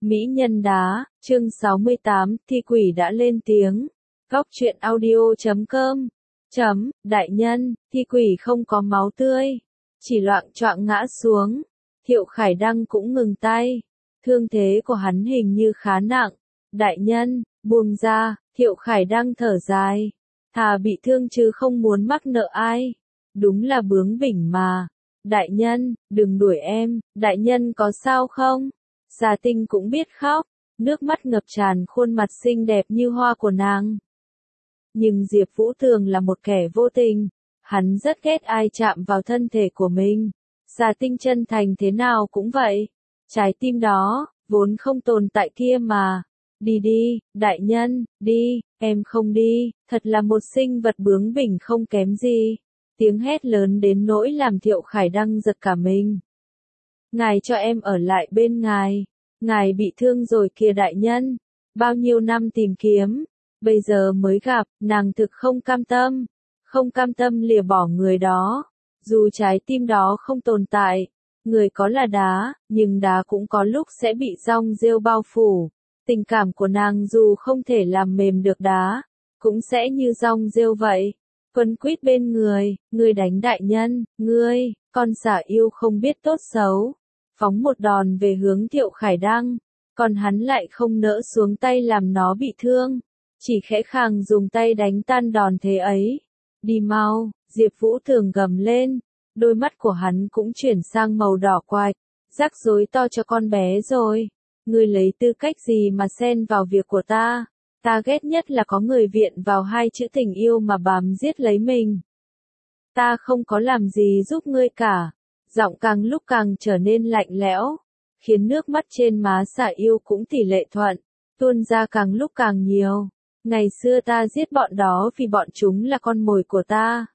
Mỹ nhân đá, chương 68, thi quỷ đã lên tiếng. Góc truyện audio.com. Đại nhân, thi quỷ không có máu tươi, chỉ loạng choạng ngã xuống. Thiệu Khải Đăng cũng ngừng tay. Thương thế của hắn hình như khá nặng. Đại nhân, buông ra. Thiệu Khải Đăng thở dài. Thà bị thương chứ không muốn mắc nợ ai. Đúng là bướng bỉnh mà. Đại nhân, đừng đuổi em. Đại nhân có sao không? Gia Tinh cũng biết khóc, nước mắt ngập tràn khuôn mặt xinh đẹp như hoa của nàng. Nhưng Diệp Vũ Thường là một kẻ vô tình, hắn rất ghét ai chạm vào thân thể của mình. Gia Tinh chân thành thế nào cũng vậy, trái tim đó, vốn không tồn tại kia mà. Đi đi, đại nhân, đi, em không đi, thật là một sinh vật bướng bỉnh không kém gì. Tiếng hét lớn đến nỗi làm Thiệu Khải Đăng giật cả mình. Ngài cho em ở lại bên ngài bị thương rồi kìa đại nhân, bao nhiêu năm tìm kiếm, bây giờ mới gặp, nàng thực không cam tâm lìa bỏ người đó, dù trái tim đó không tồn tại, người có là đá, nhưng đá cũng có lúc sẽ bị giong rêu bao phủ, tình cảm của nàng dù không thể làm mềm được đá, cũng sẽ như giong rêu vậy, quấn quýt bên người đánh đại nhân, con xả yêu không biết tốt xấu. Phóng một đòn về hướng Thiệu Khải Đăng, còn hắn lại không nỡ xuống tay làm nó bị thương, chỉ khẽ khàng dùng tay đánh tan đòn thế ấy. Đi mau, Diệp Vũ Thường gầm lên, đôi mắt của hắn cũng chuyển sang màu đỏ quạch, rắc rối to cho con bé rồi, ngươi lấy tư cách gì mà xen vào việc của ta ghét nhất là có người viện vào hai chữ tình yêu mà bám giết lấy mình. Ta không có làm gì giúp ngươi cả. Giọng càng lúc càng trở nên lạnh lẽo, khiến nước mắt trên má xả yêu cũng tỷ lệ thuận, tuôn ra càng lúc càng nhiều. Ngày xưa ta giết bọn đó vì bọn chúng là con mồi của ta.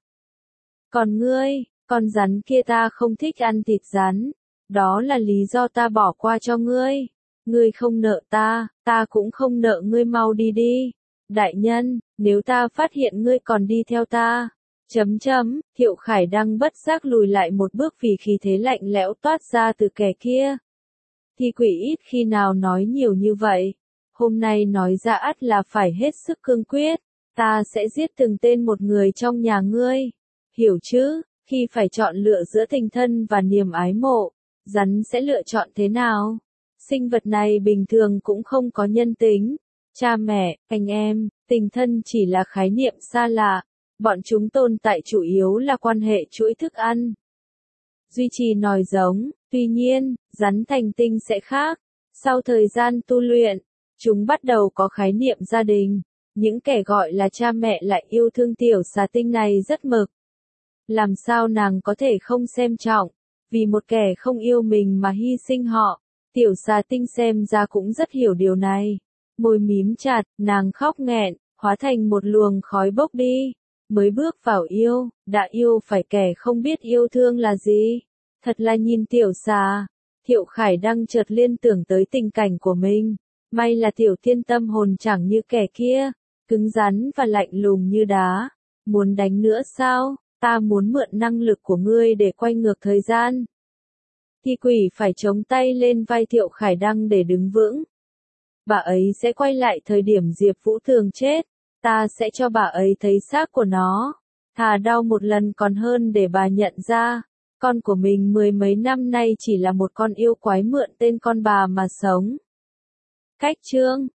Còn ngươi, con rắn kia ta không thích ăn thịt rắn, đó là lý do ta bỏ qua cho ngươi. Ngươi không nợ ta cũng không nợ ngươi, mau đi đi. Đại nhân, nếu ta phát hiện ngươi còn đi theo ta. Thiệu Khải Đăng bất giác lùi lại một bước vì khí thế lạnh lẽo toát ra từ kẻ kia. Thi quỷ ít khi nào nói nhiều như vậy. Hôm nay nói ra ắt là phải hết sức cương quyết. Ta sẽ giết từng tên một người trong nhà ngươi. Hiểu chứ, khi phải chọn lựa giữa tình thân và niềm ái mộ, rắn sẽ lựa chọn thế nào? Sinh vật này bình thường cũng không có nhân tính. Cha mẹ, anh em, tình thân chỉ là khái niệm xa lạ. Bọn chúng tồn tại chủ yếu là quan hệ chuỗi thức ăn. Duy trì nòi giống, tuy nhiên, rắn thành tinh sẽ khác. Sau thời gian tu luyện, chúng bắt đầu có khái niệm gia đình. Những kẻ gọi là cha mẹ lại yêu thương tiểu xà tinh này rất mực. Làm sao nàng có thể không xem trọng, vì một kẻ không yêu mình mà hy sinh họ. Tiểu xà tinh xem ra cũng rất hiểu điều này. Môi mím chặt, nàng khóc nghẹn, hóa thành một luồng khói bốc đi. Mới bước vào yêu, đã yêu phải kẻ không biết yêu thương là gì. Thật là nhìn tiểu xà. Thiệu Khải Đăng chợt liên tưởng tới tình cảnh của mình. May là tiểu thiên tâm hồn chẳng như kẻ kia, cứng rắn và lạnh lùng như đá. Muốn đánh nữa sao? Ta muốn mượn năng lực của ngươi để quay ngược thời gian. Thi quỷ phải chống tay lên vai Thiệu Khải Đăng để đứng vững. Bà ấy sẽ quay lại thời điểm Diệp Vũ Thường chết. Ta sẽ cho bà ấy thấy xác của nó. Thà đau một lần còn hơn để bà nhận ra. Con của mình mười mấy năm nay chỉ là một con yêu quái mượn tên con bà mà sống. Cách chương